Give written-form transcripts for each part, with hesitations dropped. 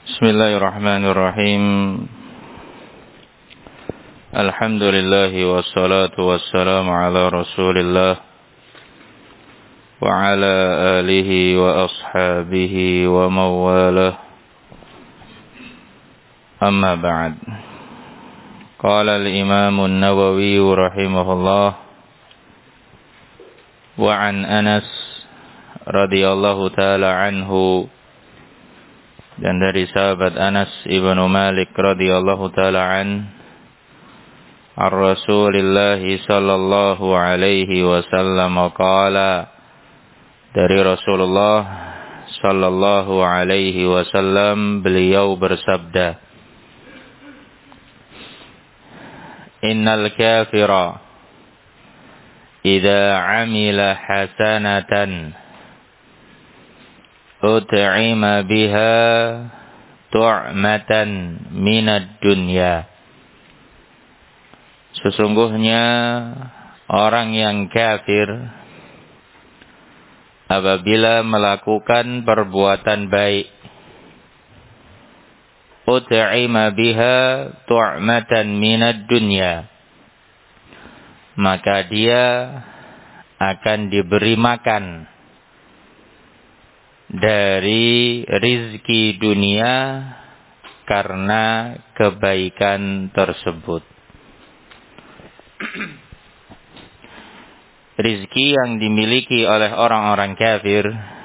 Bismillahirrahmanirrahim. Alhamdulillahi wassalatu wassalamu ala Rasulillah wa ala alihi wa ashabihi wa mawalah. Amma ba'd. Qala al-Imam an-Nawawi rahimahullah wa an Anas radhiyallahu ta'ala anhu, dan dari sahabat Anas ibnu Malik radhiyallahu ta'ala an Rasulillah sallallahu alaihi wasallam qala, dari Rasulullah sallallahu alaihi wasallam beliau bersabda, innal kafira idza amila hasanatan ut'ima biha tu'matan minad dunya. Sesungguhnya orang yang kafir apabila melakukan perbuatan baik, ut'ima biha tu'matan minad dunya, maka dia akan diberi makan dari rizki dunia karena kebaikan tersebut. Rizki yang dimiliki oleh orang-orang kafir,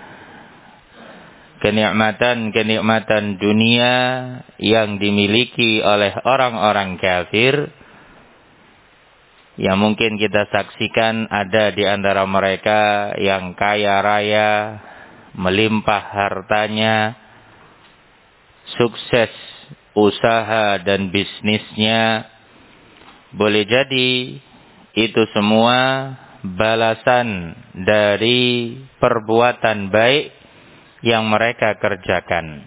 kenikmatan dunia yang dimiliki oleh orang-orang kafir, yang mungkin kita saksikan ada di antara mereka yang kaya raya, melimpah hartanya, sukses usaha dan bisnisnya. Boleh jadi itu semua balasan dari perbuatan baik yang mereka kerjakan.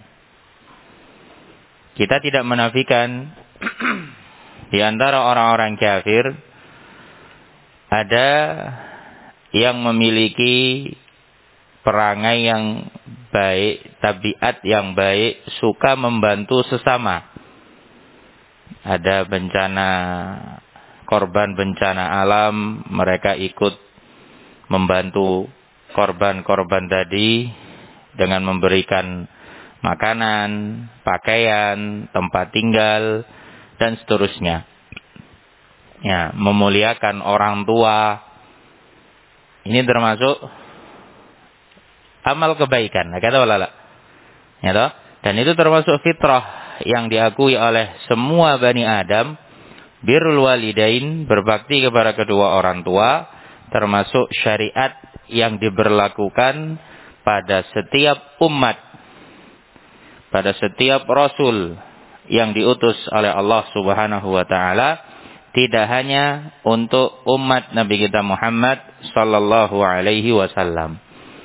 Kita tidak menafikan di antara orang-orang kafir ada yang memiliki perangai yang baik, tabiat yang baik, suka membantu sesama. Ada bencana, korban bencana alam, mereka ikut membantu korban-korban tadi dengan memberikan makanan, pakaian, tempat tinggal, dan seterusnya. Ya, memuliakan orang tua. Ini termasuk amal kebaikan, kata ulama. Ya toh? Dan itu termasuk fitrah yang diakui oleh semua Bani Adam. Birrul walidain, berbakti kepada kedua orang tua, termasuk syariat yang diberlakukan pada setiap umat, pada setiap rasul yang diutus oleh Allah Subhanahu wa taala, tidak hanya untuk umat Nabi kita Muhammad sallallahu alaihi wasallam.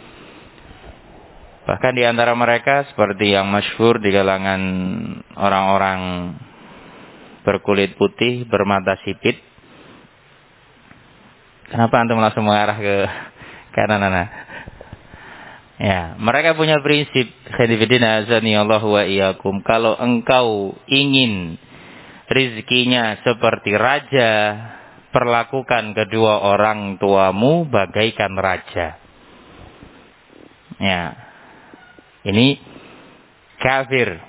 Bahkan di antara mereka seperti yang masyhur di kalangan orang-orang berkulit putih, bermata sipit. Kenapa antum langsung mengarah ke kanan? Ya, mereka punya prinsip, khairuddin azani Allah wa iyyakum, kalau engkau ingin rizkinya seperti raja, perlakukan kedua orang tuamu bagaikan raja. Ya. Ini kafir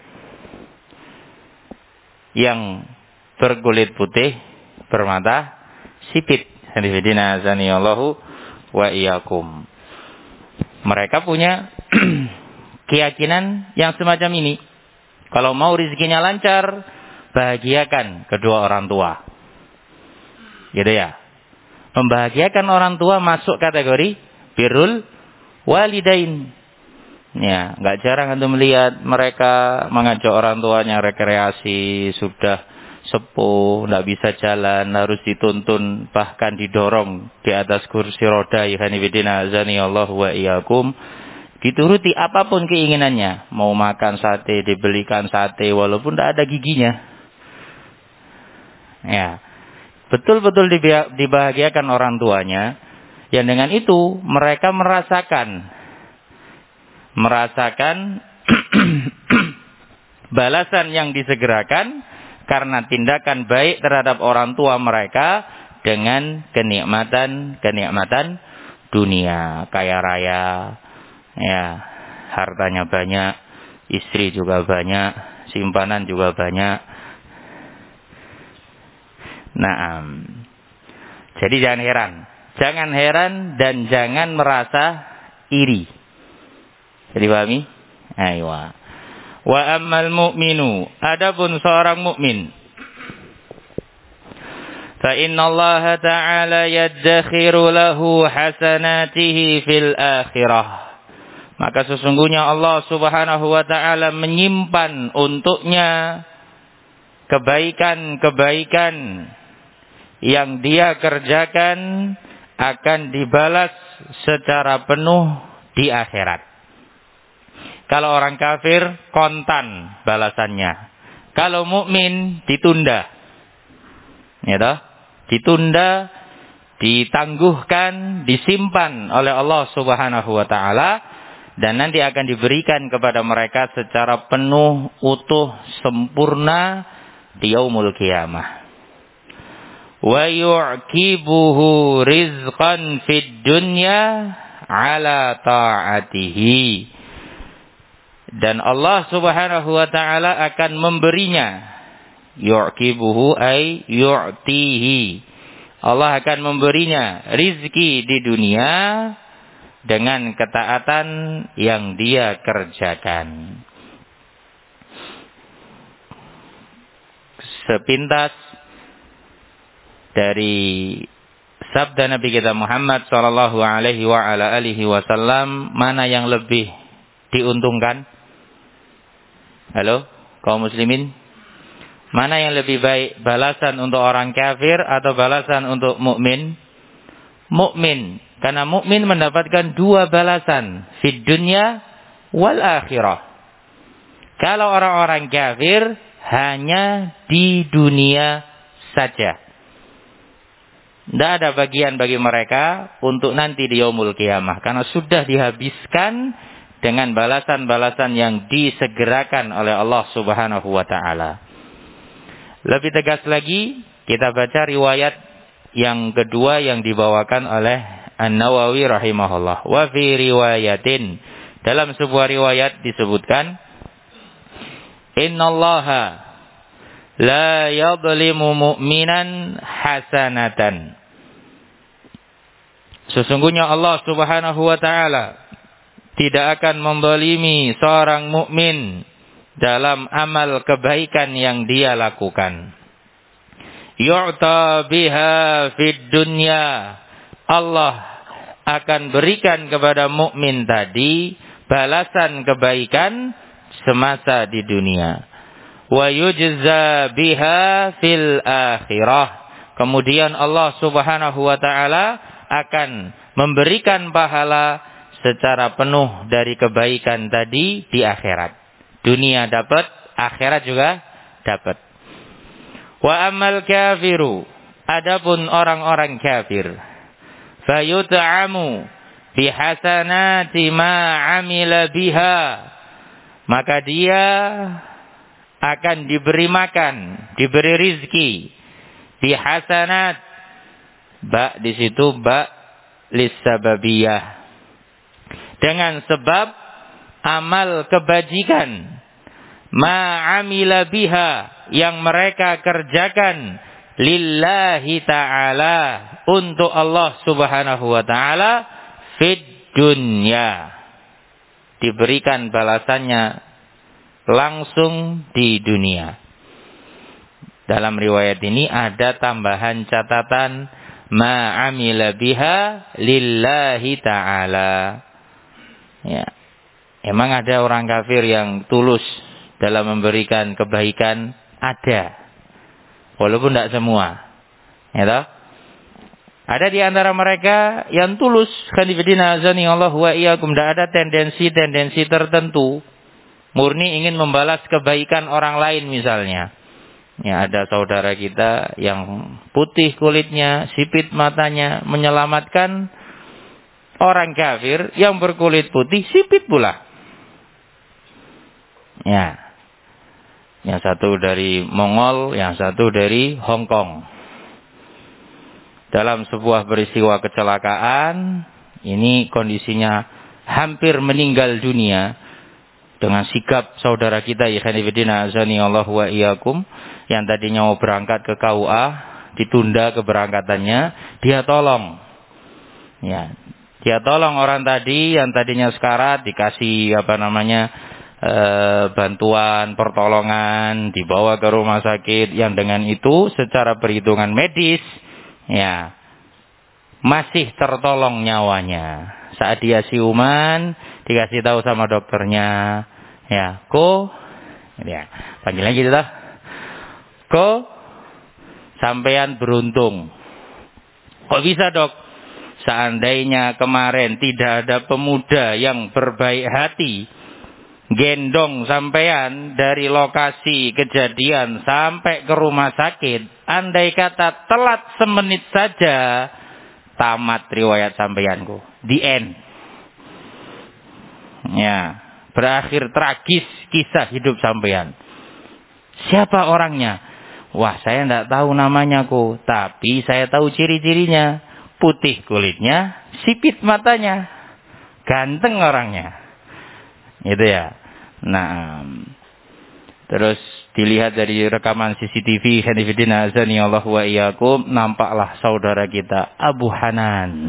yang berkulit putih, bermata sipit. Hadifidina azaniyallahu wa iyyakum. Mereka punya keyakinan yang semacam ini. Kalau mau rezekinya lancar, bahagiakan kedua orang tua. Gitu ya. Membahagiakan orang tua masuk kategori birrul walidain. Ya, enggak jarang antum melihat mereka mengajak orang tuanya rekreasi, sudah sepuh, enggak bisa jalan, harus dituntun, bahkan didorong di atas kursi roda. Ikhwanifidina azani Allah wa iyyakum. Dituruti apapun keinginannya. Mau makan sate, dibelikan sate walaupun enggak ada giginya. Ya. Betul-betul dibahagiakan orang tuanya. Yang dengan itu mereka merasakan balasan yang disegerakan karena tindakan baik terhadap orang tua mereka dengan kenikmatan dunia, kaya raya, ya, hartanya banyak, istri juga banyak, simpanan juga banyak. Naam. Jadi jangan heran dan jangan merasa iri. Jadi pahami? Aywa. Wa ammal mu'minu, adapun seorang mukmin, fa innallaha ta'ala yaddakhiru lahu hasanatihi fil akhirah. Maka sesungguhnya Allah Subhanahu wa taala menyimpan untuknya kebaikan-kebaikan yang dia kerjakan akan dibalas secara penuh di akhirat. Kalau orang kafir kontan balasannya. Kalau mukmin ditunda. Ya toh? Ditunda, ditangguhkan, disimpan oleh Allah Subhanahu wa taala dan nanti akan diberikan kepada mereka secara penuh, utuh, sempurna di yaumul qiyamah. Wa yu'kibuhu rizqan fid dunya ala ta'atihi. Dan Allah Subhanahu wa taala akan memberinya, yu'kibuhu ay yu'tihi. Allah akan memberinya rizki di dunia dengan ketaatan yang dia kerjakan. Sepintas dari sabda Nabi kita Muhammad sallallahu alaihi wa ala alihi wasallam, mana yang lebih diuntungkan? Halo, kaum muslimin, mana yang lebih baik, balasan untuk orang kafir atau balasan untuk mukmin? Mukmin, karena mukmin mendapatkan dua balasan, fid dunya wal akhirah. Kalau orang-orang kafir hanya di dunia saja. Tidak ada bagian bagi mereka untuk nanti di yaumul qiyamah, karena sudah dihabiskan dengan balasan-balasan yang disegerakan oleh Allah Subhanahu wa taala. Lebih tegas lagi, kita baca riwayat yang kedua yang dibawakan oleh An-Nawawi rahimahullah. Wa fi riwayatin, dalam sebuah riwayat disebutkan, innallaha la yadhlimu mu'minan hasanatan. Sesungguhnya Allah Subhanahu wa taala tidak akan menzalimi seorang mukmin dalam amal kebaikan yang dia lakukan. Yu'ta biha fid dunya. Allah akan berikan kepada mukmin tadi balasan kebaikan semasa di dunia. Wa yujza biha fil akhirah. Kemudian Allah Subhanahu wa taala akan memberikan pahala secara penuh dari kebaikan tadi di akhirat. Dunia dapat, akhirat juga dapat. Wa ammal kafiru, adapun orang-orang kafir, fayut'amu bi hasanati ma 'amila biha, maka dia akan diberi makan, diberi rizki bi hasanat, ba di situ ba lisababiyah, dengan sebab amal kebajikan, ma'amila biha, yang mereka kerjakan lillahi ta'ala, untuk Allah Subhanahu wa ta'ala, fid dunya, diberikan balasannya langsung di dunia. Dalam riwayat ini ada tambahan catatan, ma'amila biha lillahi ta'ala. Ya, emang ada orang kafir yang tulus dalam memberikan kebaikan? Ada, walaupun tidak semua. Ya toh? Ada di antara mereka yang tulus, khanifidina azani Allah wa iyyakum, tidak ada tendensi-tendensi tertentu, murni ingin membalas kebaikan orang lain misalnya. Ya, ada saudara kita yang putih kulitnya, sipit matanya, menyelamatkan orang kafir yang berkulit putih, sipit pula. Ya. Yang satu dari Mongol, yang satu dari Hong Kong. Dalam sebuah peristiwa kecelakaan, ini kondisinya hampir meninggal dunia. Dengan sikap saudara kita, ikhwanifidina azani Allah wa iyyakum, yang tadinya mau berangkat ke KUA, ditunda keberangkatannya, dia tolong. Ya, dia tolong orang tadi yang tadinya sekarat, dikasih bantuan pertolongan, dibawa ke rumah sakit, yang dengan itu secara perhitungan medis ya masih tertolong nyawanya. Saat dia siuman, dikasih tahu sama dokternya, ya, ya, panggilannya gitu lah. Sampean beruntung. Kok bisa, Dok? Seandainya kemarin tidak ada pemuda yang berbaik hati gendong sampean dari lokasi kejadian sampai ke rumah sakit, andai kata telat semenit saja, tamat riwayat sampeanku. The end. Ya, berakhir tragis kisah hidup sampean. Siapa orangnya? Wah, saya tidak tahu namanya kok, tapi saya tahu ciri-cirinya. Putih kulitnya, sipit matanya, ganteng orangnya. Itu ya. Nah, terus dilihat dari rekaman CCTV, hanifidina azani Allah wa iyyakum, nampaklah saudara kita Abu Hanan.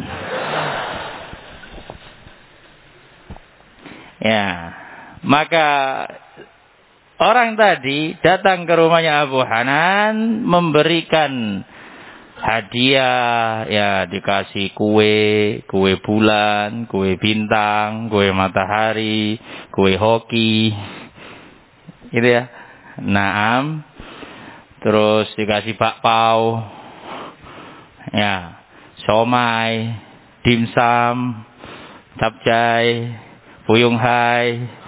Ya, maka orang tadi datang ke rumahnya Abu Hanan, memberikan hadiah, ya, dikasih kue bulan, kue bintang, kue matahari, kue hoki, gitu ya. Naam. Terus dikasih bakpao, ya, somai, dimsum, capcay, buyung hai.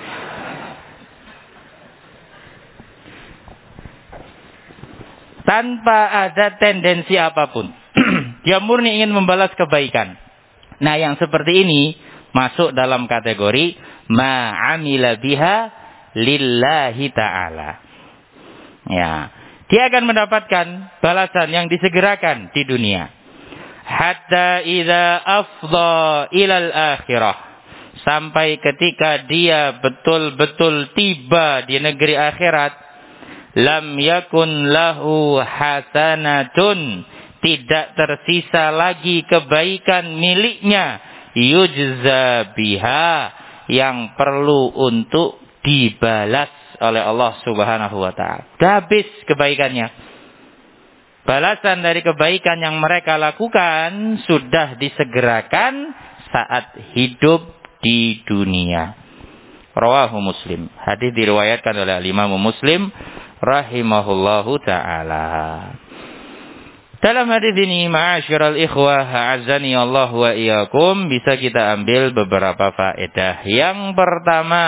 Tanpa ada tendensi apapun. Dia murni ingin membalas kebaikan. Nah, yang seperti ini masuk dalam kategori ma'amila biha lillahi ta'ala. Ya, dia akan mendapatkan balasan yang disegerakan di dunia. Hatta idza afdha ilal akhirah. Sampai ketika dia betul-betul tiba di negeri akhirat, lam yakun lahu hasanatun, tidak tersisa lagi kebaikan miliknya, yujza biha, yang perlu untuk dibalas oleh Allah Subhanahu wa taala. Habis kebaikannya. Balasan dari kebaikan yang mereka lakukan sudah disegerakan saat hidup di dunia. Rawahu Muslim. Hadis diriwayatkan oleh Imam Muslim rahimahullahu ta'ala. Dalam hadis ini, ma'asyiral ikhwah, a'azzani Allah wa iyyakum, bisa kita ambil beberapa faedah. Yang pertama,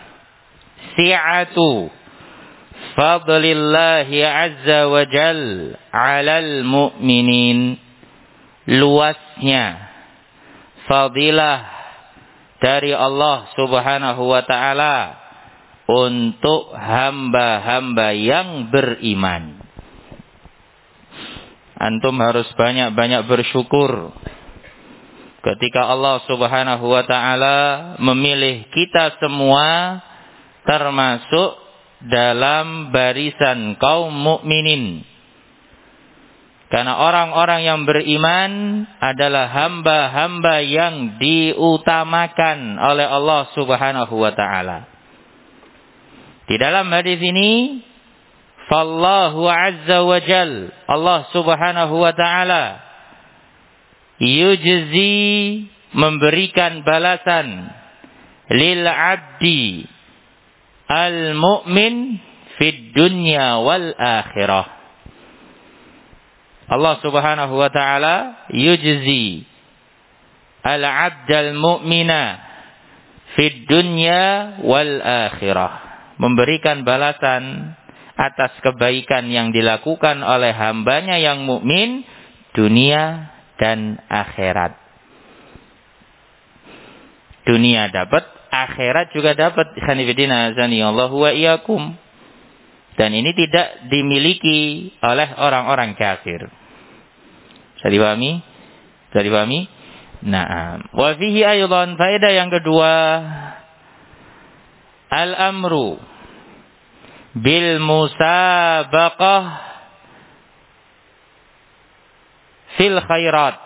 si'atu fadlillahi azza wa jal 'alal mu'minin. Luasnya fadilah dari Allah Subhanahu wa ta'ala untuk hamba-hamba yang beriman. Antum harus banyak-banyak bersyukur ketika Allah Subhanahu wa ta'ala memilih kita semua termasuk dalam barisan kaum mukminin. Karena orang-orang yang beriman adalah hamba-hamba yang diutamakan oleh Allah Subhanahu wa ta'ala. Di dalam hadis ini, fallahu azza wa jal, Allah Subhanahu wa ta'ala yujzi, memberikan balasan lil abdi al mu'min fid dunya wal akhirah. Allah Subhanahu wa ta'ala yujzi al abdal mu'mina fid dunya wal akhirah, memberikan balasan atas kebaikan yang dilakukan oleh hambanya yang mukmin dunia dan akhirat. Dunia dapat, akhirat juga dapat. Khanifidina azani Allah wa iyyakum. Dan ini tidak dimiliki oleh orang-orang kafir. Bisa dipahami? Bisa dipahami? Nah, wa fihi aydan, faedah yang kedua, al-amru bil musabaqah fil khairat.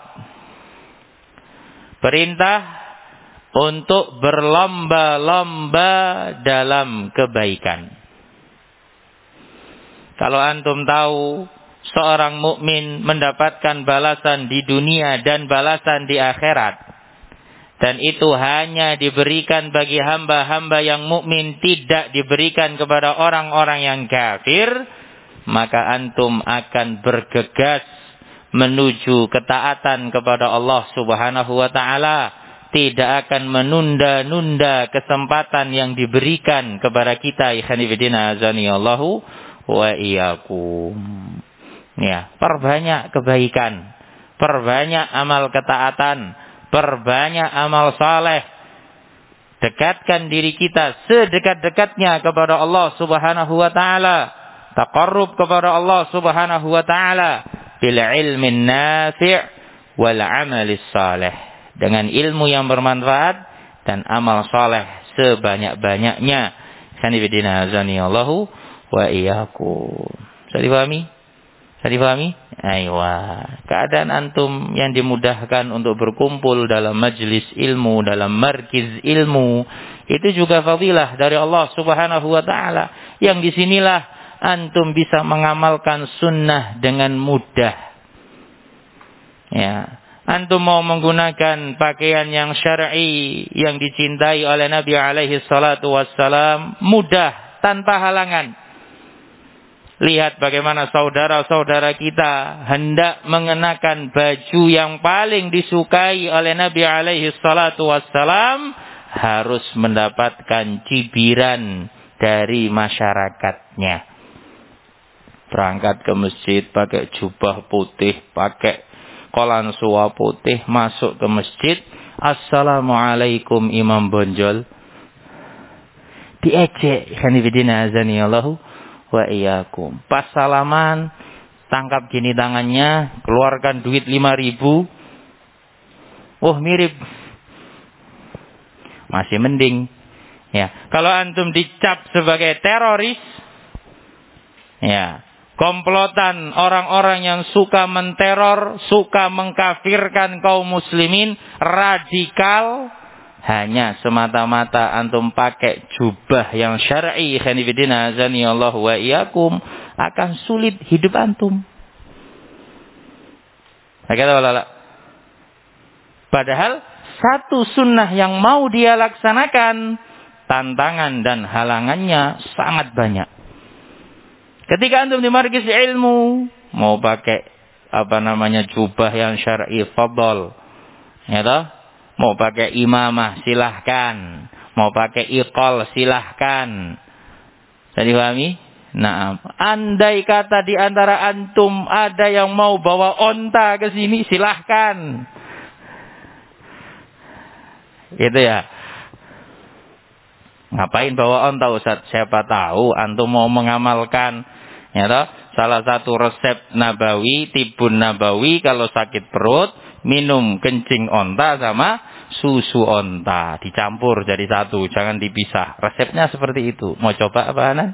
Perintah untuk berlomba-lomba dalam kebaikan. Kalau antum tahu seorang mukmin mendapatkan balasan di dunia dan balasan di akhirat, dan itu hanya diberikan bagi hamba-hamba yang mukmin, tidak diberikan kepada orang-orang yang kafir, maka antum akan bergegas menuju ketaatan kepada Allah Subhanahu wa taala, tidak akan menunda-nunda kesempatan yang diberikan kepada kita. Ikhwan fillah azanillahu wa iyyakum. Ya, perbanyak kebaikan, perbanyak amal ketaatan, perbanyak amal saleh. Dekatkan diri kita sedekat-dekatnya kepada Allah Subhanahu wa taala. Taqarrub kepada Allah Subhanahu wa taala bil ilmin nafi' wal amalis saleh. Dengan ilmu yang bermanfaat dan amal saleh sebanyak-banyaknya. Sanibidina azanillahu wa iyyakum. Bisa dipahami? Bisa dipahami? Aywa. Keadaan antum yang dimudahkan untuk berkumpul dalam majlis ilmu, dalam markiz ilmu, itu juga fadilah dari Allah Subhanahu wa taala. Yang disinilah antum bisa mengamalkan sunnah dengan mudah. Ya, antum mau menggunakan pakaian yang syar'i yang dicintai oleh Nabi alaihi salatu wassalam, mudah, tanpa halangan. Lihat bagaimana saudara-saudara kita hendak mengenakan baju yang paling disukai oleh Nabi alaihi salatu wassalam, harus mendapatkan cibiran dari masyarakatnya. Berangkat ke masjid pakai jubah putih, pakai kolansuwa putih, masuk ke masjid, assalamualaikum imam bonjol. Diejek, khanifidina azanillahu wa iyyakum. Pas salaman, tangkap gini tangannya, keluarkan duit 5.000. Oh, mirip. Masih mending. Ya, kalau antum dicap sebagai teroris, ya, komplotan orang-orang yang suka menteror, suka mengkafirkan kaum muslimin, radikal, hanya semata-mata antum pakai jubah yang syar'i, khanifidina azanillahu wa iyyakum, akan sulit hidup antum. Padahal satu sunnah yang mau dia laksanakan, tantangan dan halangannya sangat banyak. Ketika antum di markis ilmu, mau pakai jubah yang syar'i, fadhol, ya toh? Mau pakai imamah, silahkan. Mau pakai iqal, silahkan. Bisa dipahami? Nah, andai kata di antara antum ada yang mau bawa onta ke sini, silahkan. Gitu ya. Ngapain bawa onta, Ustaz? Siapa tahu antum mau mengamalkan, ya toh, salah satu resep nabawi, tibun nabawi, kalau sakit perut, minum kencing onta sama susu onta, dicampur jadi satu, jangan dipisah. Resepnya seperti itu. Mau coba apa, Anan?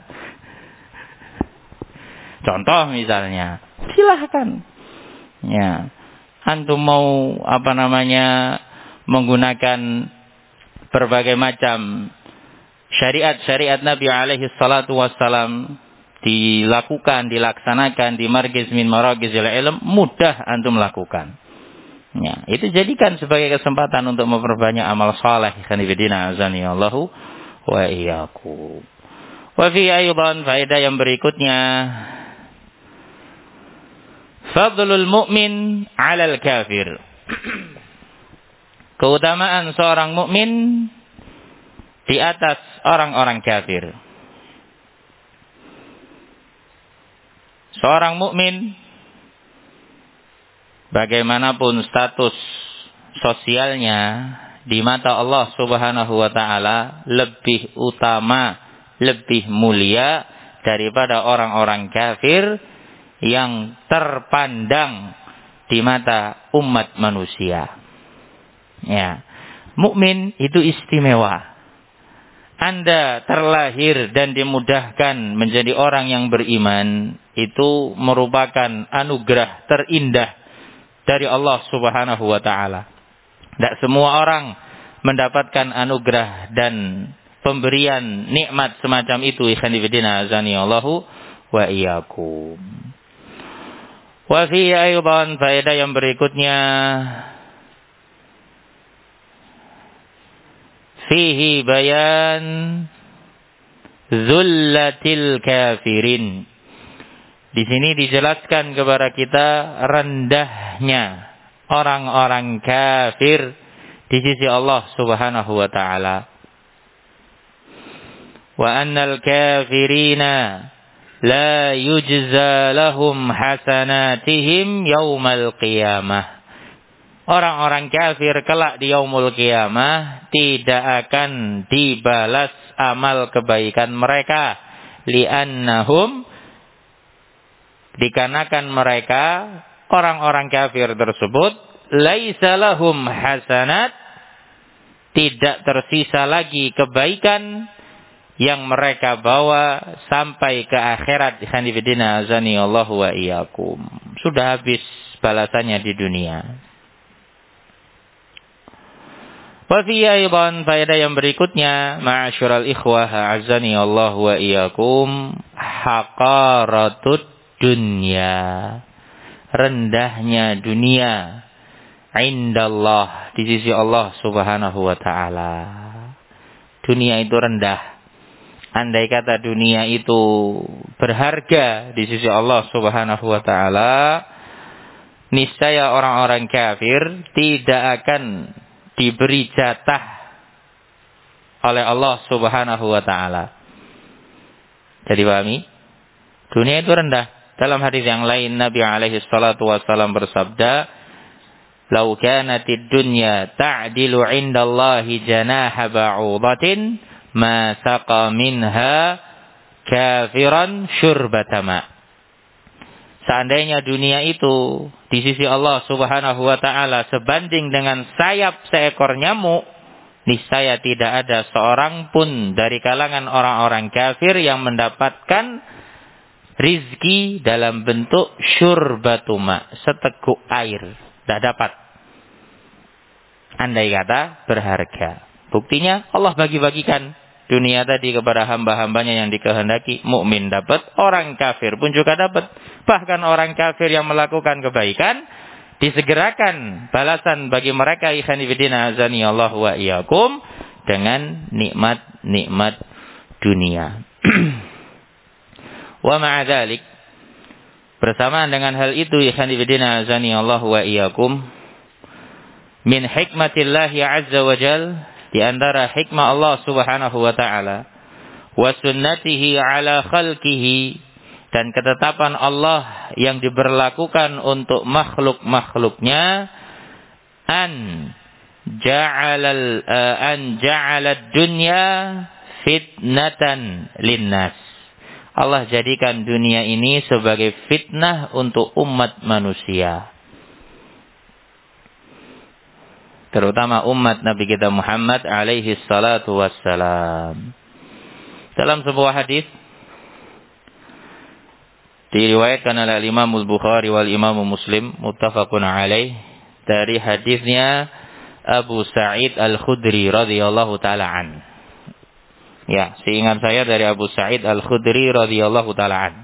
Contoh misalnya, silahkan. Ya, antum mau menggunakan berbagai macam syariat Nabi alaihi salatu wassalam, dilakukan, dilaksanakan di margiz min maragizil ilm, mudah antum lakukan. Ya, itu jadikan sebagai kesempatan untuk memperbanyak amal saleh. Khanifidina azanillahu wa iyyakum. Wa fi aydan, faedah yang berikutnya, fadlul mu'min 'alal kafir. Keutamaan seorang mukmin di atas orang-orang kafir. Seorang mukmin, bagaimanapun status sosialnya, di mata Allah Subhanahu wa taala lebih utama, lebih mulia daripada orang-orang kafir yang terpandang di mata umat manusia. Ya, mukmin itu istimewa. Anda terlahir dan dimudahkan menjadi orang yang beriman, itu merupakan anugerah terindah dari Allah Subhanahu wa taala. Tidak semua orang mendapatkan anugerah dan pemberian nikmat semacam itu. Ikhwan fillah azanillahu wa iyyakum. Wa fi aidan faedah yang berikutnya, fihi bayan zullatil kafirin. Di sini dijelaskan kepada kita rendahnya orang-orang kafir di sisi Allah Subhanahu wa taala. Wa annal kafirina la yujza lahum hasanatihim yaumal qiyamah. Orang-orang kafir kelak di yaumul qiyamah tidak akan dibalas amal kebaikan mereka, li'annahum, dikarenakan mereka orang-orang kafir tersebut laisa lahum hasanat, tidak tersisa lagi kebaikan yang mereka bawa sampai ke akhirat. Khanifidina azani Allahu wa iyyakum. Sudah habis balasannya di dunia. Wa fi aidan faedah yang berikutnya, ma'asyiral ikhwah azani Allahu wa iyyakum, haqaratud dunya. Rendahnya dunia indallah, di sisi Allah Subhanahu wa taala. Dunia itu rendah. Andai kata dunia itu berharga di sisi Allah Subhanahu wa taala, niscaya orang-orang kafir tidak akan diberi jatah oleh Allah Subhanahu wa taala. Jadi pahami? Dunia itu rendah. Dalam hadis yang lain Nabi alaihi salatu wasallam bersabda, "Lau kanatid dunya ta'dilu 'indallahi janaha ba'udatin, ma saqa minha kafiran syurbata ma." Seandainya dunia itu di sisi Allah Subhanahu wa taala sebanding dengan sayap seekor nyamuk, niscaya tidak ada seorang pun dari kalangan orang-orang kafir yang mendapatkan rizki dalam bentuk syurbatuma, seteguk air. Tidak dapat. Andai kata berharga. Buktinya Allah bagi-bagikan dunia tadi kepada hamba-hambanya yang dikehendaki. Mukmin dapat, orang kafir pun juga dapat. Bahkan orang kafir yang melakukan kebaikan, disegerakan balasan bagi mereka, ikhwanifidina azani Allah wa iyyakum, dengan nikmat-nikmat dunia. Wa ma'a dzalik, bersamaan dengan hal itu, ikhwanifidina azani Allah wa iyyakum, min hikmatillahi azza wa jal, di antara hikmah Allah Subhanahu wa taala, wa sunnatihi ala khalqihi, dan ketetapan Allah yang diberlakukan untuk makhluk-makhluknya, an ja'ala dunya fitnatan linnas. Allah jadikan dunia ini sebagai fitnah untuk umat manusia, terutama umat Nabi kita Muhammad alaihi salatu wassalam. Dalam sebuah hadis diriwayatkan oleh Imam Al-Bukhari wal Imam Muslim, muttafaqun alaih, dari hadisnya Abu Sa'id Al-Khudri radhiyallahu taala an. Ya, seingat saya dari Abu Sa'id Al-Khudri radhiyallahu taala an.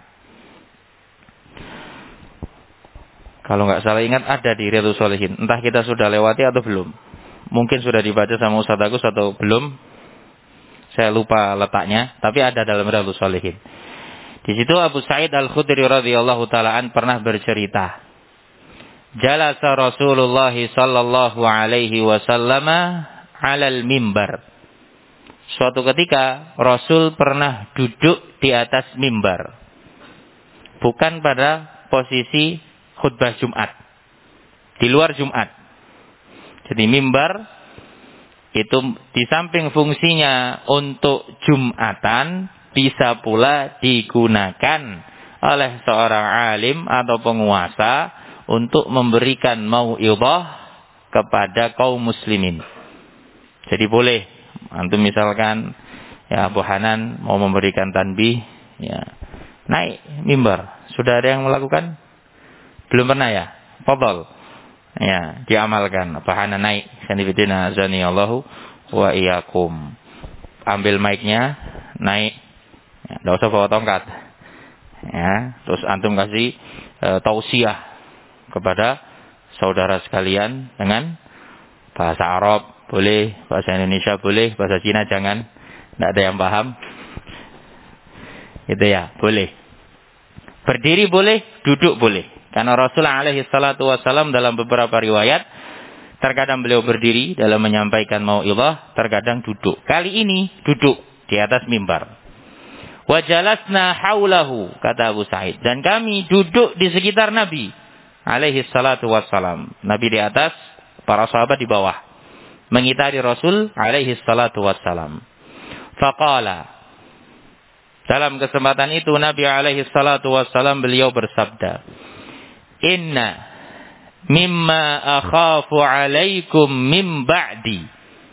Kalau nggak salah ingat ada di Riyadhus Shalihin. Entah kita sudah lewati atau belum. Mungkin sudah dibaca sama Ustaz Agus atau belum. Saya lupa letaknya, tapi ada dalam Riyadhus Shalihin. Di situ Abu Sa'id Al-Khudri radhiyallahu taala an pernah bercerita. Jalasa Rasulullah sallallahu alaihi wasallam 'alal mimbar. Suatu ketika Rasul pernah duduk di atas mimbar. Bukan pada posisi khutbah Jumat. Di luar Jumat. Jadi mimbar itu di samping fungsinya untuk Jumatan, bisa pula digunakan oleh seorang alim atau penguasa untuk memberikan mau'idhah kepada kaum muslimin. Jadi boleh, antum misalkan ya Abu Hanan mau memberikan tanbih, ya naik mimbar. Sudah ada yang melakukan? Belum pernah ya? Fadhal. Ya, diamalkan. Abu Hanan naik. Sanifidina azanillahu wa iyyakum. Ambil mic-nya, naik. Ya, enggak usah bawa tongkat. Ya, terus antum kasih tausiah kepada saudara sekalian dengan bahasa Arab boleh, bahasa Indonesia boleh, bahasa Cina jangan. Tidak ada yang paham. Itu ya, boleh. Berdiri boleh, duduk boleh. Karena Rasulullah alaihi salatu wassalam dalam beberapa riwayat, terkadang beliau berdiri dalam menyampaikan mau'idhah, terkadang duduk. Kali ini duduk di atas mimbar. Wa jalasna haulahu, kata Abu Sa'id. Dan kami duduk di sekitar Nabi alaihi salatu wassalam. Nabi di atas, para sahabat di bawah. Mengitari Rasul alaihi salatu wassalam. Faqala. Dalam kesempatan itu Nabi alaihi salatu wassalam beliau bersabda, Inna mimma akhafu alaikum min ba'di.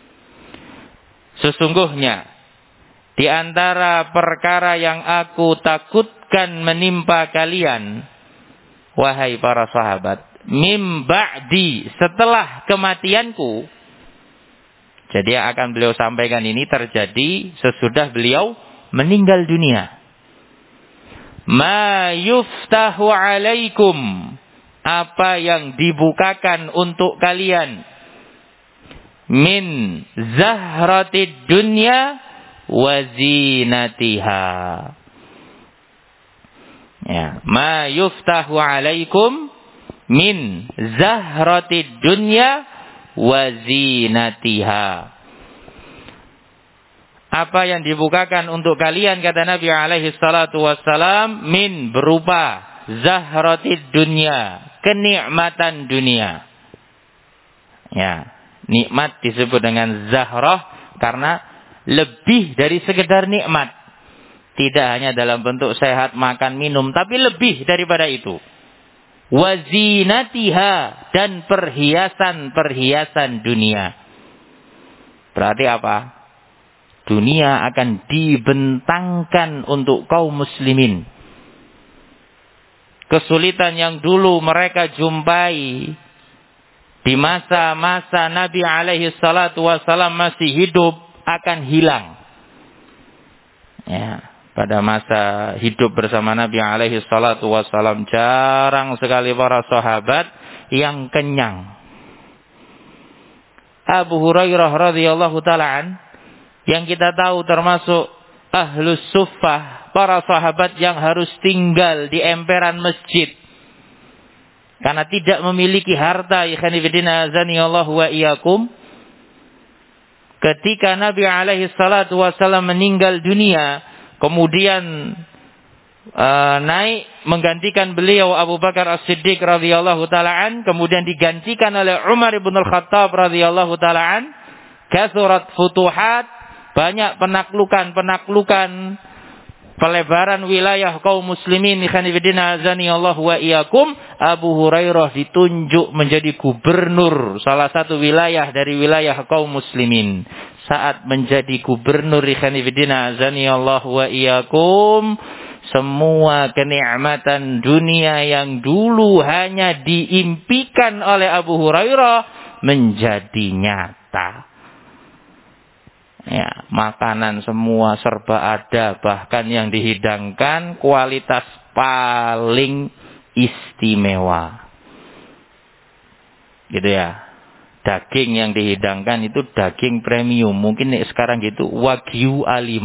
Sesungguhnya di antara perkara yang aku takutkan menimpa kalian, wahai para sahabat, min ba'di, setelah kematianku. Jadi yang akan beliau sampaikan ini terjadi sesudah beliau meninggal dunia. Ma yuftahu alaikum, apa yang dibukakan untuk kalian, min zahratid dunya wa zinatiha. Ya, ma yuftahu alaikum min zahratid dunya wa zinatiha. Apa yang dibukakan untuk kalian, kata Nabi alaihi salatu wassalam, min berupa zahratid dunya, kenikmatan dunia. Ya, nikmat disebut dengan zahrah karena lebih dari sekedar nikmat. Tidak hanya dalam bentuk sehat, makan, minum, tapi lebih daripada itu. Wazinatiha, dan perhiasan-perhiasan dunia. Berarti apa? Dunia akan dibentangkan untuk kaum muslimin. Kesulitan yang dulu mereka jumpai di masa-masa Nabi alaihi salatu wassalam masih hidup akan hilang. Ya, pada masa hidup bersama Nabi alaihi salatu wassalam jarang sekali para sahabat yang kenyang. Abu Hurairah radhiyallahu ta'ala yang kita tahu termasuk ahlus suffah, para sahabat yang harus tinggal di emperan masjid karena tidak memiliki harta. Ikhwanifidina azanillahu wa iyyakum. Ketika Nabi alaihi salatu wassalam meninggal dunia, kemudian naik menggantikan beliau Abu Bakar As-Siddiq radhiyallahu ta'ala, kemudian digantikan oleh Umar ibn al-Khattab radhiyallahu ta'ala. Kathurat futuhat, banyak penaklukan, pelebaran wilayah kaum muslimin. Ikhwanifidina azanillahu wa iyyakum. Abu Hurairah ditunjuk menjadi gubernur salah satu wilayah dari wilayah kaum muslimin. Saat menjadi gubernur, ikhwanifidina azanillahu wa iyyakum, semua kenikmatan dunia yang dulu hanya diimpikan oleh Abu Hurairah menjadi nyata. Ya, makanan semua serba ada, bahkan yang dihidangkan kualitas paling istimewa. Gitu ya. Daging yang dihidangkan itu daging premium. Mungkin sekarang gitu Wagyu A5.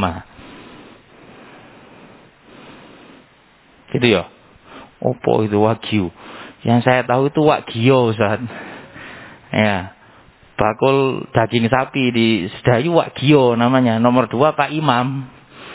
Gitu ya. Opo itu Wagyu? Yang saya tahu itu Wagyu, Ustaz. Ya. Bakul daging sapi di Sedayu Wagyu namanya. Nomor 2 Pak Imam.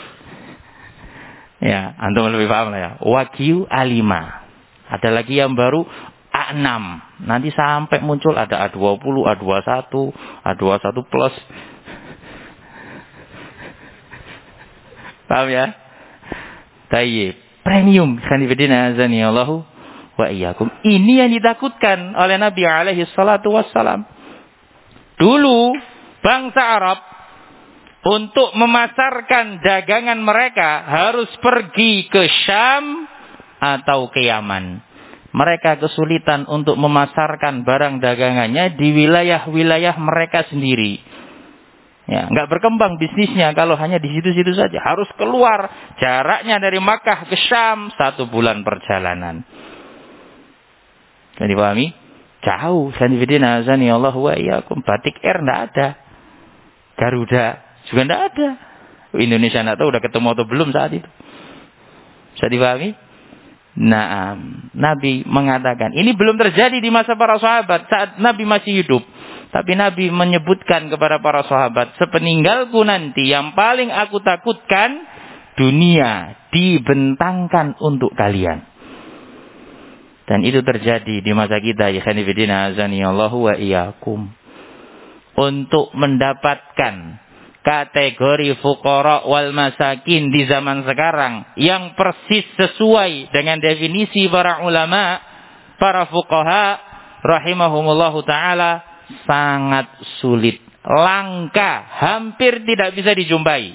Ya, antum lebih paham lah ya. Wagyu A5. Ada lagi yang baru A6. Nanti sampai muncul ada A20, A21, A21 plus. Paham ya? Tayyib. Premium. Khanifidina azanillahu wa iyyakum. Ini yang ditakutkan oleh Nabi alaihi salatu wassalam. Dulu bangsa Arab untuk memasarkan dagangan mereka harus pergi ke Syam atau ke Yaman. Mereka kesulitan untuk memasarkan barang dagangannya di wilayah-wilayah mereka sendiri. Ya, nggak berkembang bisnisnya kalau hanya di situ-situ saja. Harus keluar, jaraknya dari Makkah ke Syam 1 bulan perjalanan. Kan dipahami? Jauh. Sanifidina azani Allah wa iyyakum. Batik Air nggak ada. Garuda juga nggak ada. Indonesia nggak tahu udah ketemu atau belum saat itu. Bisa dipahami? Nah, Nabi mengatakan, ini belum terjadi di masa para sahabat saat Nabi masih hidup. Tapi Nabi menyebutkan kepada para sahabat, sepeninggalku nanti yang paling aku takutkan, dunia dibentangkan untuk kalian. Dan itu terjadi di masa kita, ya khanifidina azanillahu wa iyyakum. Untuk mendapatkan kategori fuqara wal masakin di zaman sekarang yang persis sesuai dengan definisi para ulama, para fuqaha rahimahumullahu taala, sangat sulit, langka, hampir tidak bisa dijumpai.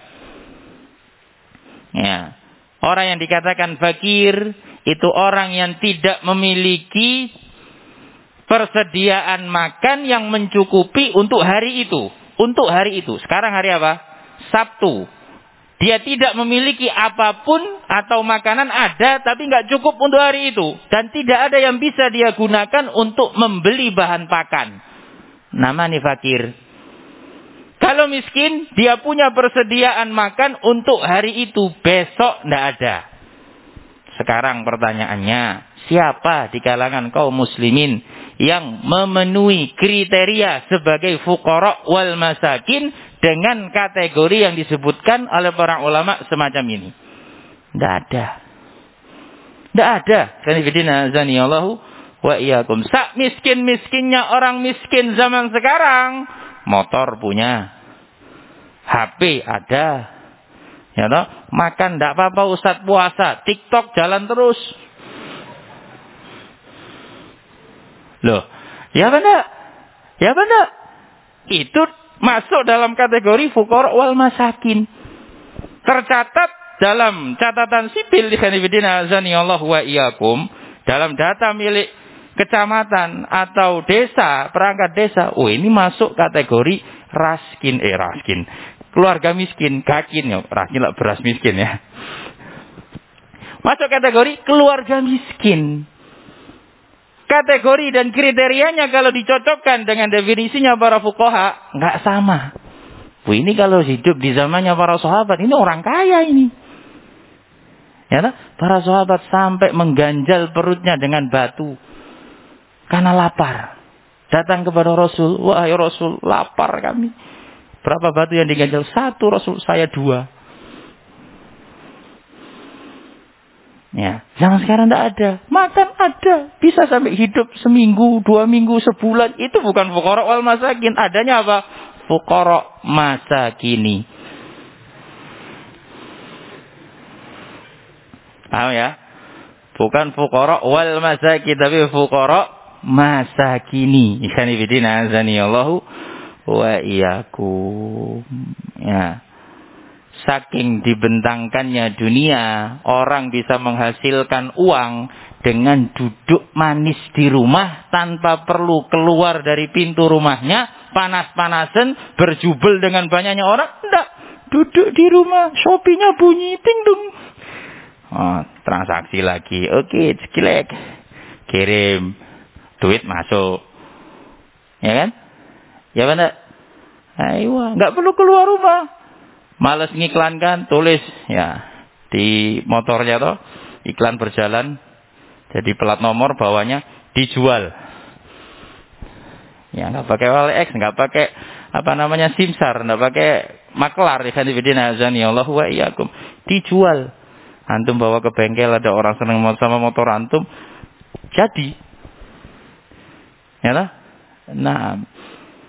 Ya. Orang yang dikatakan fakir itu orang yang tidak memiliki persediaan makan yang mencukupi untuk hari itu. Untuk hari itu. Sekarang hari apa? Sabtu. Dia tidak memiliki apapun atau makanan ada tapi nggak cukup untuk hari itu. Dan tidak ada yang bisa dia gunakan untuk membeli bahan pakan. Namanya fakir. Kalau miskin, dia punya persediaan makan untuk hari itu. Besok nggak ada. Sekarang pertanyaannya, siapa di kalangan kaum muslimin yang memenuhi kriteria sebagai fuqara wal masakin dengan kategori yang disebutkan oleh para ulama semacam ini? Tidak ada. Tidak ada. Kanifidina zaniyallahu wa iyyakum. Sak miskin-miskinnya orang miskin zaman sekarang, motor punya, HP ada, ya toh? Makan tidak apa-apa Ustaz, puasa, TikTok jalan terus. Loh, ya benar. Ya benar. Itu masuk dalam kategori fuqara wal masakin. Tercatat dalam catatan sipil di Khanifidina azanillahu wa iyyakum, dalam data milik kecamatan atau desa, perangkat desa, oh ini masuk kategori raskin. Keluarga miskin, kakin ya, raskin lah beras miskin ya. Masuk kategori keluarga miskin. Kategori dan kriterianya kalau dicocokkan dengan definisinya para fuqaha nggak sama. Wih, ini kalau hidup di zamannya para sahabat, ini orang kaya ini. Ya, para sahabat sampai mengganjal perutnya dengan batu karena lapar. Datang kepada Rasul, wahai Rasul, lapar kami. Berapa batu yang diganjal? 1, Rasul, saya 2. Ya, zaman sekarang tidak ada. Makan ada. Bisa sampai hidup seminggu, 2 minggu, sebulan. Itu bukan fuqara wal masakin. Adanya apa? Fuqara masakini. Paham ya? Bukan fuqara wal masakin, tapi fuqara masakini. Ikhwanifidina azanillahu wa iyyakum. Ya. Saking dibentangkannya dunia, orang bisa menghasilkan uang dengan duduk manis di rumah tanpa perlu keluar dari pintu rumahnya, panas-panasan, berjubel dengan banyaknya orang. Enggak, duduk di rumah, Shopee-nya bunyi, ting dung. Oh, transaksi lagi, oke, cekilek, kirim, duit masuk, ya kan? Ya benar. Ayo, enggak perlu keluar rumah. Males ngiklankan, tulis ya di motornya toh, iklan berjalan, jadi plat nomor bawahnya dijual. Ya nggak pakai OLX, nggak pakai apa namanya simsar, nggak pakai maklar. Ikhwanifidina azanillahu wa iyyakum, dijual. Antum bawa ke bengkel, ada orang seneng sama motor antum, jadi. Ya lah. Nah,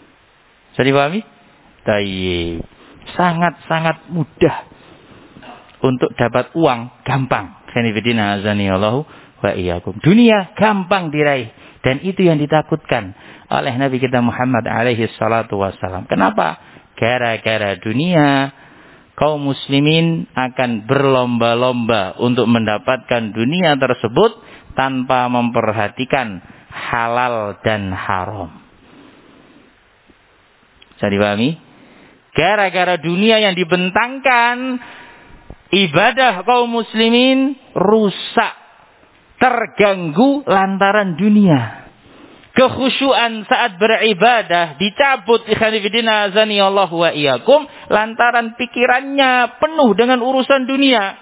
bisa dipahami? Tayyib. Sangat-sangat mudah. untuk dapat uang gampang. Khanifidina azanillahu wa iyyakum. Dunia gampang diraih, dan itu yang ditakutkan oleh Nabi kita Muhammad alaihi salatu wassalam. Kenapa? Gara-gara dunia, kaum muslimin akan berlomba-lomba untuk mendapatkan dunia tersebut tanpa memperhatikan halal dan haram. Bisa dipahami? Gara-gara dunia yang dibentangkan, ibadah kaum muslimin rusak, terganggu lantaran dunia. Kekhusyuan saat beribadah dicabut, ikhwanifidina azanillahu wa iyyakum, lantaran pikirannya penuh dengan urusan dunia.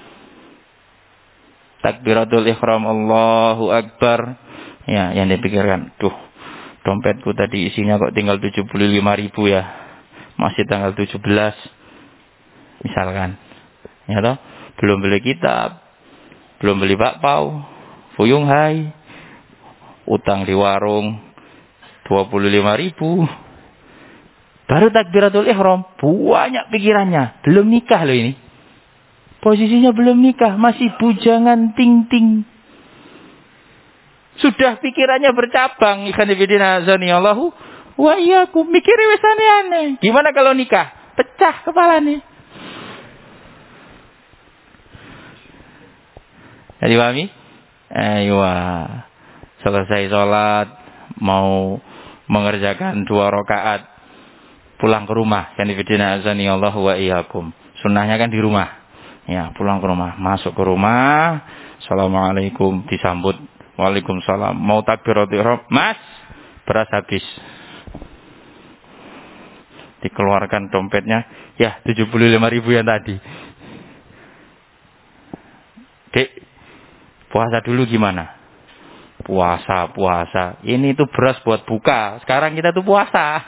Takbiratul ihram, Allahu akbar. Ya, yang dipikirkan, dompetku tadi isinya kok tinggal 75.000 ya. Masih tanggal 17. Misalkan. Ya toh, belum beli kitab, belum beli bakpao, fuyung hai, utang di warung 25.000. Baru takbiratul ihram, banyak pikirannya, belum nikah loh ini. Posisinya belum nikah, masih bujangan ting-ting. Sudah pikirannya bercabang, ikhwan fillah azanillahu wa iyyakum, mikir wis aneh-aneh. Gimana kalau nikah? Pecah kepalanya. Jadi pahami? Selesai sholat, mau mengerjakan 2 rakaat, pulang ke rumah. Kan ibadina azanillahu wa iyyakum. Sunnahnya kan di rumah. Ya, pulang ke rumah, masuk ke rumah, assalamualaikum, disambut, waalaikumsalam. Mau takbiratul ihram, Mas, beras habis. Dikeluarkan dompetnya, ya 75.000 yang tadi. Dek, puasa dulu gimana? Puasa. Ini tuh beras buat buka. Sekarang kita tuh puasa.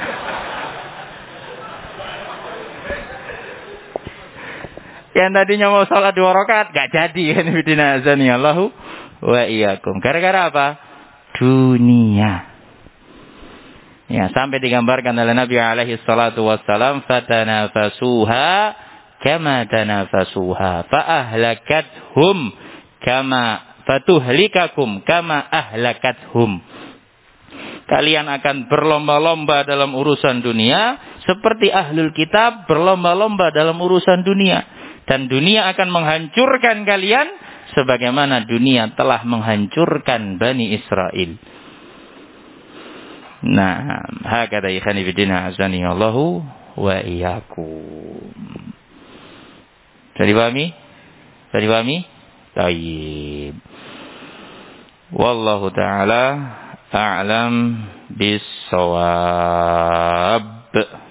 Yang tadinya mau sholat 2 rakaat gak jadi. Bidina azani Allahu wa iyyakum. Gara-gara apa? Dunia. Ya, sampai digambarkan oleh Nabi alaihi salatu wassalam, fatanafasuha kama tanafasuha fa ahlakathum kama fatuhlikakum kama ahlakathum. Kalian akan berlomba-lomba dalam urusan dunia seperti ahlul kitab berlomba-lomba dalam urusan dunia, dan dunia akan menghancurkan kalian sebagaimana dunia telah menghancurkan Bani Israel. Nah, hakata ikhani bidina azani Allahu wa iyyakum. Jadi pahami? Tayyib. Wallahu ta'ala a'lam bis-shawab.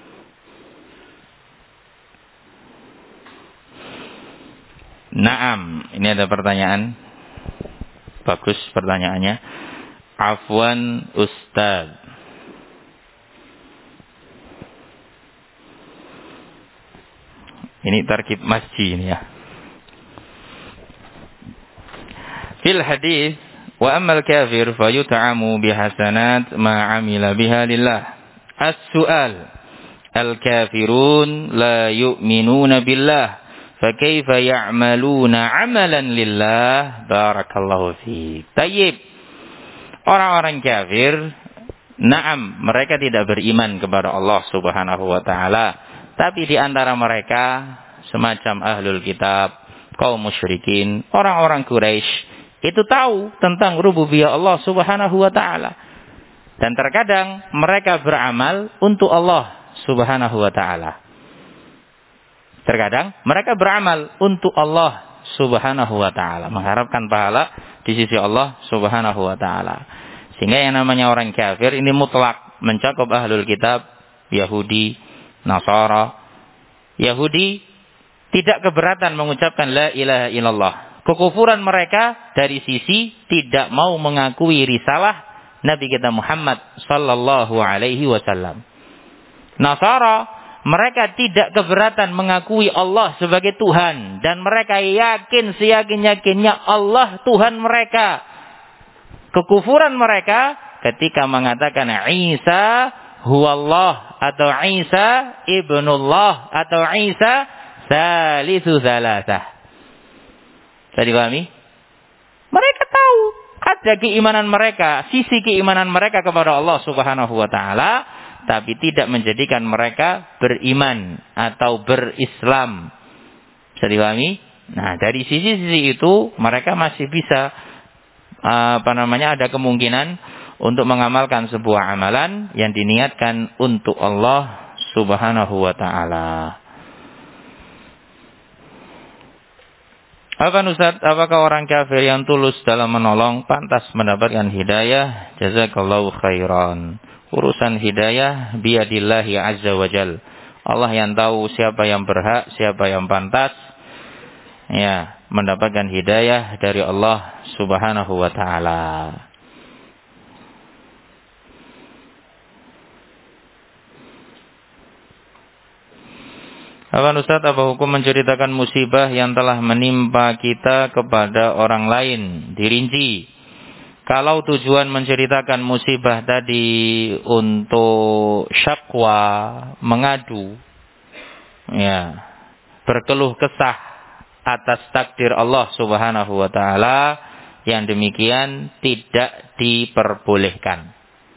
Naam, ini ada pertanyaan. Bagus pertanyaannya. Afwan Ustaz. Ini tarkib masjid ini ya. Fil hadis, wa ammal kafir fayut'amu bihasanat ma 'amila biha lillah. As-su'al, al-kafirun la yu'minuna billah, fa kaifa ya'maluna 'amalan lillah? Barakallahu fiik. Tayyib. Orang-orang kafir, na'am, mereka tidak beriman kepada Allah Subhanahu wa taala. Tapi di antara mereka semacam ahlul kitab, kaum musyrikin, orang-orang Quraisy itu tahu tentang rububiyah Allah Subhanahu wa taala. Dan terkadang mereka beramal untuk Allah Subhanahu wa taala. Terkadang mereka beramal untuk Allah Subhanahu wa taala, mengharapkan pahala di sisi Allah Subhanahu wa taala. Sehingga yang namanya orang kafir ini mutlak mencakup ahlul kitab, Yahudi, Nasara. Yahudi tidak keberatan mengucapkan la ilaha illallah. Kekufuran mereka dari sisi tidak mau mengakui risalah Nabi kita Muhammad sallallahu alaihi wasallam. Nasara, mereka tidak keberatan mengakui Allah sebagai Tuhan, dan mereka yakin seyakin-yakinnya Allah Tuhan mereka. Kekufuran mereka ketika mengatakan Isa huwallah, atau Isa ibnullah, atau Isa salisu salasah. Bisa dipahami? Mereka tahu ada keimanan mereka, sisi keimanan mereka kepada Allah Subhanahu wa taala, tapi tidak menjadikan mereka beriman atau berislam. Bisa dipahami? Nah, dari sisi-sisi itu mereka masih bisa ada kemungkinan untuk mengamalkan sebuah amalan yang diniatkan untuk Allah Subhanahu wa taala. Apa Ustaz, apakah orang kafir yang tulus dalam menolong pantas mendapatkan hidayah? Jazakallahu khairan. Urusan hidayah biyadillahi azza wa jal. Allah yang tahu siapa yang berhak, siapa yang pantas mendapatkan hidayah dari Allah Subhanahu wa taala. Apa Ustaz, apa hukum menceritakan musibah yang telah menimpa kita kepada orang lain? Dirinci. Kalau tujuan menceritakan musibah tadi untuk syakwa, mengadu, berkeluh kesah atas takdir Allah Subhanahu wa taala, yang demikian tidak diperbolehkan.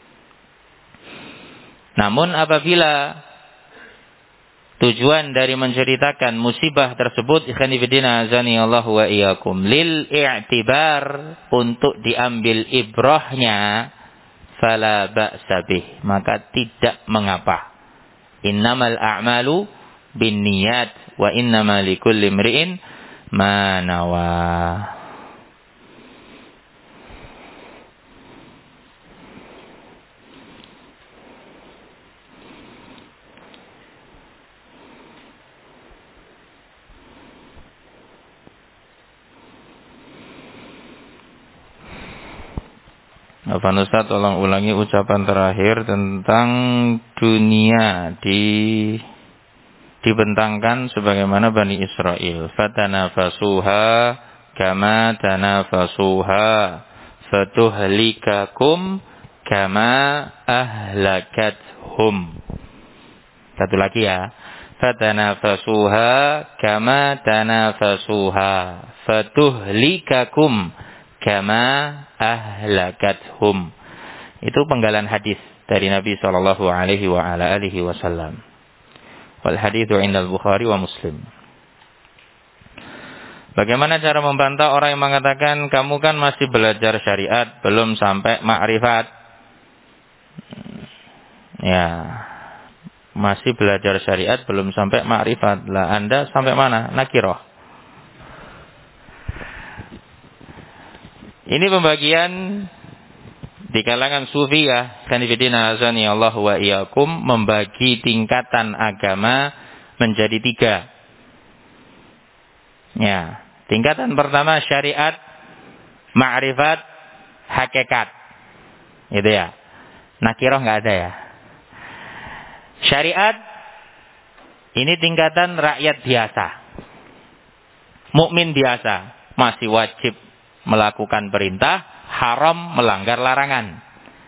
Namun apabila tujuan dari menceritakan musibah tersebut, ikhwan fillah azanillahu wa iyyakum, lil i'tibar, untuk diambil ibrahnya, fala ba'sa bih, maka tidak mengapa. Innamal a'malu binniyat wa innamal likulli imri'in ma nawa. Afan Ustaz, tolong ulangi ucapan terakhir tentang dunia dibentangkan sebagaimana Bani Israel. Fatanafasuha kama tanafasuha fatuhlikakum kama ahlakathum. Satu lagi ya. Fatanafasuha kama tanafasuha fatuhlikakum kama ahlakathum. Itu penggalan hadis dari Nabi sallallahu alaihi wa ala alihi wasallam. Wal haditsu 'inda al-Bukhari wa Muslim. Bagaimana cara membantah orang yang mengatakan kamu kan masih belajar syariat, belum sampai ma'rifat? Masih belajar syariat, belum sampai ma'rifat. Lah Anda sampai mana? Nakirah. Ini pembagian di kalangan sufiyah, kanifidina azani Allah wa iyyakum, membagi tingkatan agama menjadi 3. Tingkatan pertama syariat, ma'rifat, hakikat. Itu ya. Nakirah enggak ada ya. Syariat ini tingkatan rakyat biasa. Mukmin biasa, masih wajib melakukan perintah, haram melanggar larangan.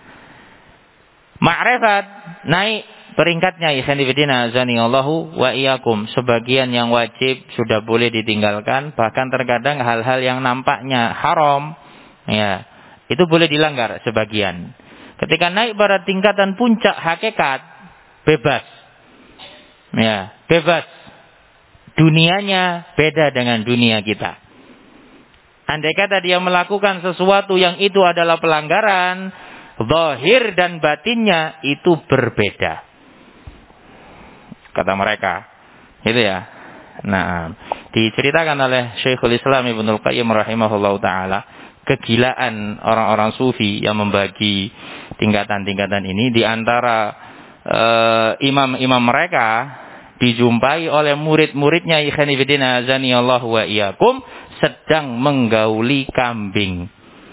Ma'rifat naik peringkatnya, ikhwanifidina azanillahu wa iyyakum. Sebagian yang wajib sudah boleh ditinggalkan, bahkan terkadang hal-hal yang nampaknya haram, itu boleh dilanggar sebagian. Ketika naik pada tingkatan puncak hakikat, bebas. Bebas. Dunianya beda dengan dunia kita. Andai kata dia melakukan sesuatu yang itu adalah pelanggaran, zahir dan batinnya itu berbeda. Kata mereka. Itu ya. Nah, diceritakan oleh Syekhul Islam Ibnul Qayyim rahimahullahu ta'ala, kegilaan orang-orang sufi yang membagi tingkatan-tingkatan ini. Di antara imam-imam mereka dijumpai oleh murid-muridnya, ikhwanifidina azanillahu wa iyyakum, sedang menggauli kambing.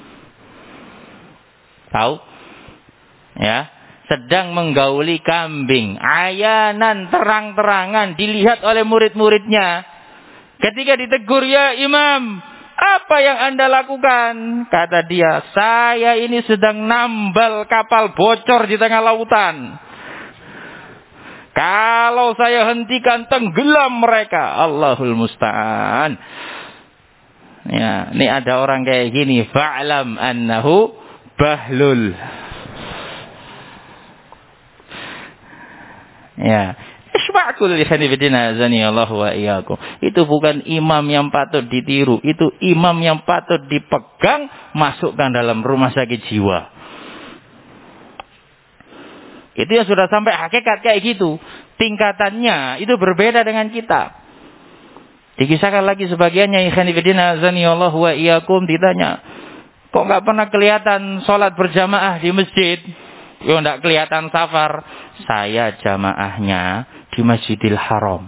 Tahu? Ya, sedang menggauli kambing. Ayanan, terang-terangan dilihat oleh murid-muridnya. Ketika ditegur, ya imam, apa yang Anda lakukan? Kata dia, saya ini sedang nambal kapal bocor di tengah lautan. Kalau saya hentikan, tenggelam mereka. Allahul musta'an. Ya, ini ada orang kayak gini. Fa'lam annahu bahlul. Ya. Isma'kul lihanibidina azani Allah wa iyyakum. Itu bukan imam yang patut ditiru. Itu imam yang patut dipegang, masukkan dalam rumah sakit jiwa. Itu yang sudah sampai hakikat kayak gitu. Tingkatannya itu berbeda dengan kita. Dikisahkan lagi sebagiannya, ikhwanifidina azanillahu wa iyyakum, ditanya, kok nggak pernah kelihatan sholat berjamaah di masjid? Yo, nggak kelihatan safar. Saya jamaahnya di Masjidil Haram.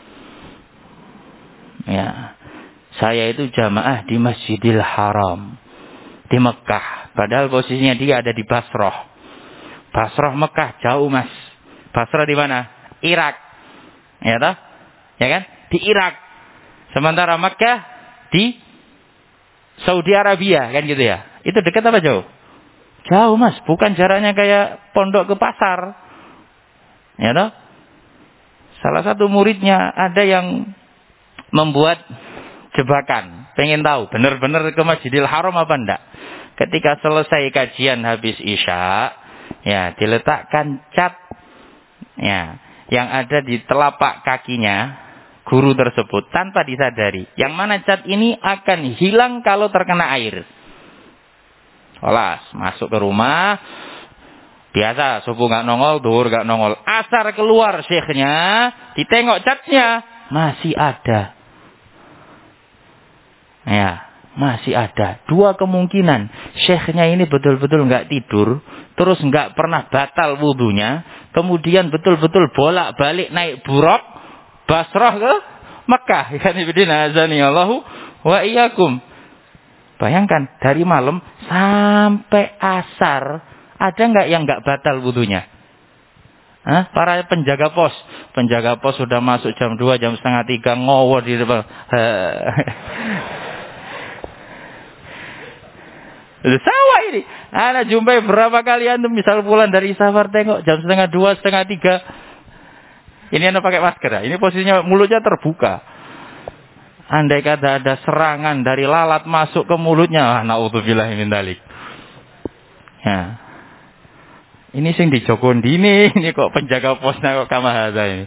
Ya, saya itu jamaah di Masjidil Haram di Mekah. Padahal posisinya dia ada di Basrah. Basrah Mekah jauh mas. Basrah di mana? Irak. Ya toh? Ya kan? Di Irak. Sementara Mekah di Saudi Arabia, kan gitu ya. Itu dekat apa jauh? Jauh mas, bukan jaraknya kayak pondok ke pasar. Ya toh? Salah satu muridnya ada yang membuat jebakan, pengen tahu benar-benar ke Masjidil Haram apa enggak. Ketika selesai kajian habis Isya, ya, diletakkan cat, ya, yang ada di telapak kakinya guru tersebut tanpa disadari. Yang mana cat ini akan hilang kalau terkena air. Olas, masuk ke rumah, biasa subuh nggak nongol, duhur nggak nongol. Asar keluar syekhnya, ditengok catnya masih ada. Ya, masih ada. Dua kemungkinan, syekhnya ini betul-betul nggak tidur, terus nggak pernah batal wudunya, kemudian betul-betul bolak-balik naik buruk Basrah ke Mekah. Ikhwanifidina azanillahu wa iyyakum. Bayangkan dari malam sampai asar, ada nggak yang nggak batal wudunya? Hah? Para penjaga pos sudah masuk jam 2, jam setengah 3 ngowor di depan. Sawah ini. Anak jumpai berapa kali antum misal pulang dari safar, tengok jam setengah 2, setengah 3. Ini anda pakai masker ya? Ini posisinya mulutnya terbuka. Andai kata ada serangan dari lalat masuk ke mulutnya, na'udzubillahi min dzalik. Ya. Ini sing dijokon dini, ini kok penjaga posnya kok kamahaza ini.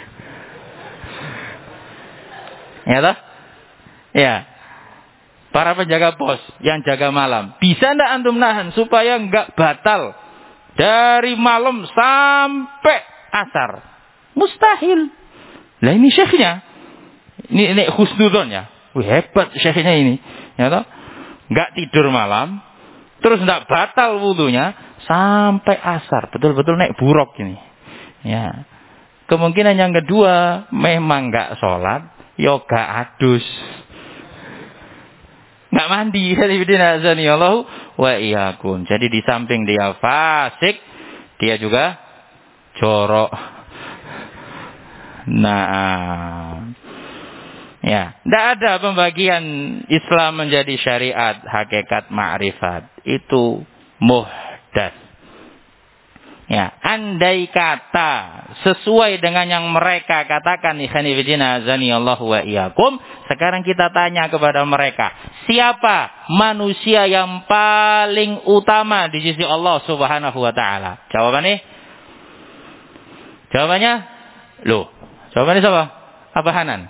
Ya toh? Ya. Para penjaga pos yang jaga malam, bisa ndak antum nahan supaya enggak batal dari malam sampai asar? Mustahil. Lah ini syekhnya. Ini husnudzon ya. Wih, hebat syekhnya ini. Ya toh? Enggak tidur malam, terus enggak batal wudunya sampai asar. Betul-betul naik buruk ini. Ya. Kemungkinan yang kedua, memang enggak sholat, yoga adus. Enggak mandi. Allahu wa iyyakum. Jadi di samping dia fasik, dia juga jorok. Nah, ya, tidak ada pembagian Islam menjadi syariat, hakikat ma'rifat. Itu muhdats. Ya, andai kata sesuai dengan yang mereka katakan, ikhwanifidina azanillahu wa iyyakum, sekarang kita tanya kepada mereka, siapa manusia yang paling utama di sisi Allah Subhanahu wa taala? Jawabannya? Jawabannya siapa? Apa Hanan?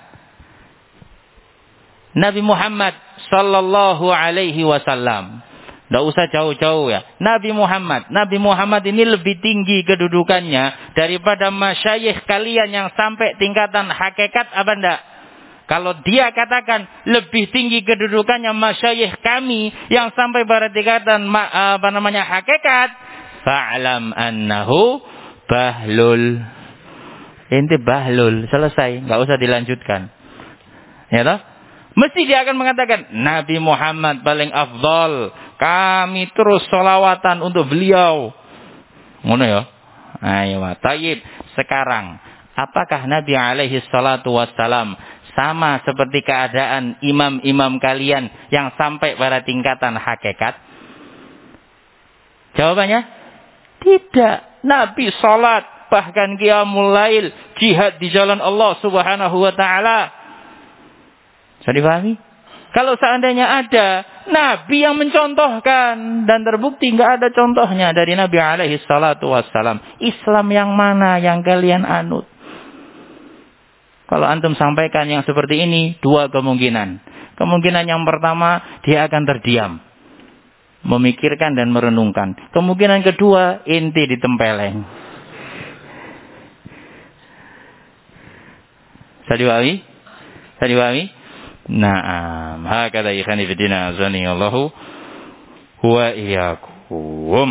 Nabi Muhammad sallallahu alaihi wasallam. Tidak usah jauh-jauh ya. Nabi Muhammad ini lebih tinggi kedudukannya daripada masyayikh kalian yang sampai tingkatan hakikat apa enggak? Kalau dia katakan lebih tinggi kedudukannya masyayikh kami yang sampai pada tingkatan hakikat, fa'lam annahu bahlul. Inti bahlul, selesai, enggak usah dilanjutkan. Ya toh? Mesti dia akan mengatakan, Nabi Muhammad paling afdal. Kami terus sholawatan untuk beliau. Ngono ya? Ayo, tayyib. Sekarang, apakah Nabi alaihi salatu wassalam sama seperti keadaan imam-imam kalian yang sampai pada tingkatan hakikat? Jawabannya, tidak. Nabi sholat bahkan qiyamul lail, jihad di jalan Allah Subhanahu wa taala. Bisa dipahami? Kalau seandainya ada nabi yang mencontohkan dan terbukti enggak ada contohnya dari Nabi alaihi salatu wassalam, Islam yang mana yang kalian anut? Kalau antum sampaikan yang seperti ini, dua kemungkinan. Kemungkinan yang pertama, dia akan terdiam, memikirkan dan merenungkan. Kemungkinan kedua, inti ditempeleng. Bisa dipahami? Naam, hakadha ikhani fiddina azani Allahu wa iyyakum.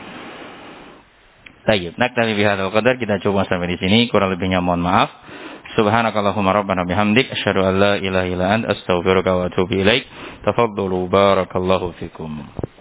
Baik, naktafi bihadzal qadar, kita coba sampai di sini, kurang lebihnya mohon maaf. Subhanakallahumma rabbana bihamdik asyhadu an la ilaha illa anta astaghfiruka wa atubu ilaik. Tafaddalu barakallahu fikum.